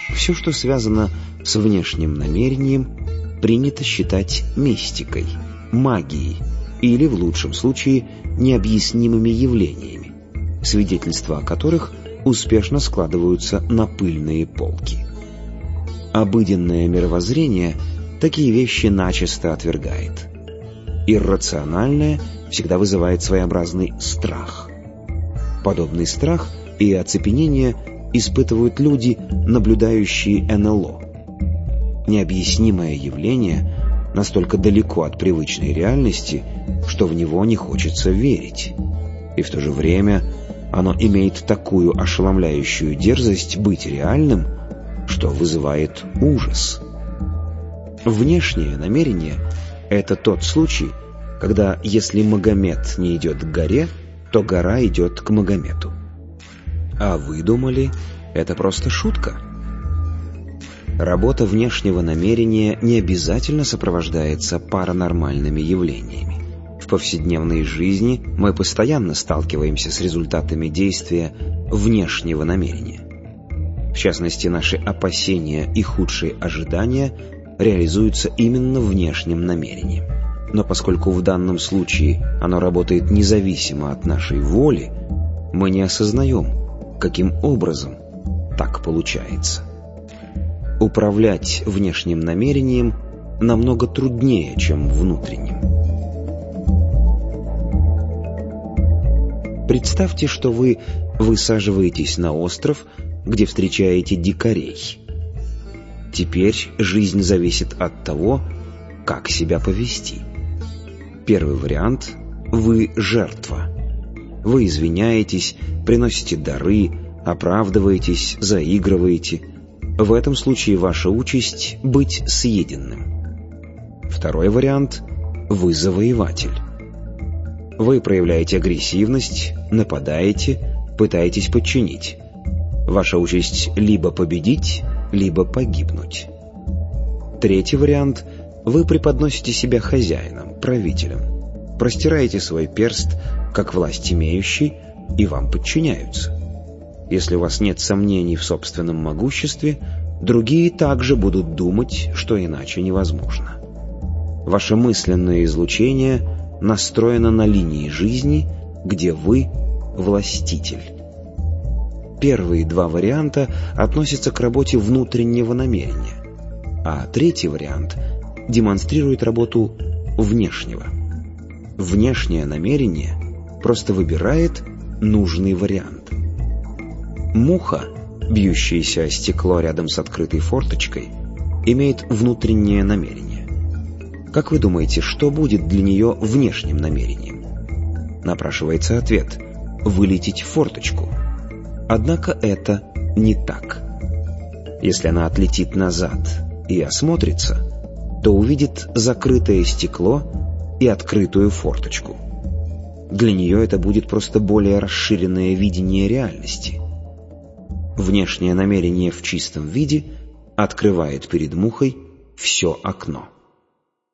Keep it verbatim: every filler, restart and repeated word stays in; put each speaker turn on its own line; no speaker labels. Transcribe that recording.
Все, что связано с внешним намерением, принято считать мистикой, магией или, в лучшем случае, необъяснимыми явлениями, свидетельства о которых успешно складываются на пыльные полки. Обыденное мировоззрение такие вещи начисто отвергает. Иррациональное всегда вызывает своеобразный страх. Подобный страх и оцепенение испытывают люди, наблюдающие эн эл о. Необъяснимое явление настолько далеко от привычной реальности, что в него не хочется верить. И в то же время оно имеет такую ошеломляющую дерзость быть реальным, что вызывает ужас. Внешнее намерение — это тот случай, когда если Магомед не идет к горе, то гора идет к Магомету. А вы думали, это просто шутка? Работа внешнего намерения не обязательно сопровождается паранормальными явлениями. В повседневной жизни мы постоянно сталкиваемся с результатами действия внешнего намерения. В частности, наши опасения и худшие ожидания реализуются именно внешним намерением. Но поскольку в данном случае оно работает независимо от нашей воли, мы не осознаем, каким образом так получается. Управлять внешним намерением намного труднее, чем внутренним. Представьте, что вы высаживаетесь на остров, где встречаете дикарей. Теперь жизнь зависит от того, как себя повести. Первый вариант – вы жертва. Вы извиняетесь, приносите дары, оправдываетесь, заигрываете. В этом случае ваша участь – быть съеденным. Второй вариант – вы завоеватель. Вы проявляете агрессивность, нападаете, пытаетесь подчинить. Ваша участь – либо победить, либо погибнуть. Третий вариант – вы преподносите себя хозяином, правителем. Простираете свой перст, как власть имеющий, и вам подчиняются. Если у вас нет сомнений в собственном могуществе, другие также будут думать, что иначе невозможно. Ваше мысленное излучение настроено на линии жизни, где вы властитель. Первые два варианта относятся к работе внутреннего намерения, а третий вариант демонстрирует работу внешнего. Внешнее намерение просто выбирает нужный вариант. Муха, бьющаяся о стекло рядом с открытой форточкой, имеет внутреннее намерение. Как вы думаете, что будет для нее внешним намерением? Напрашивается ответ – вылететь в форточку. Однако это не так. Если она отлетит назад и осмотрится, то увидит закрытое стекло и открытую форточку. Для нее это будет просто более расширенное видение реальности. Внешнее намерение в чистом виде открывает перед мухой все окно.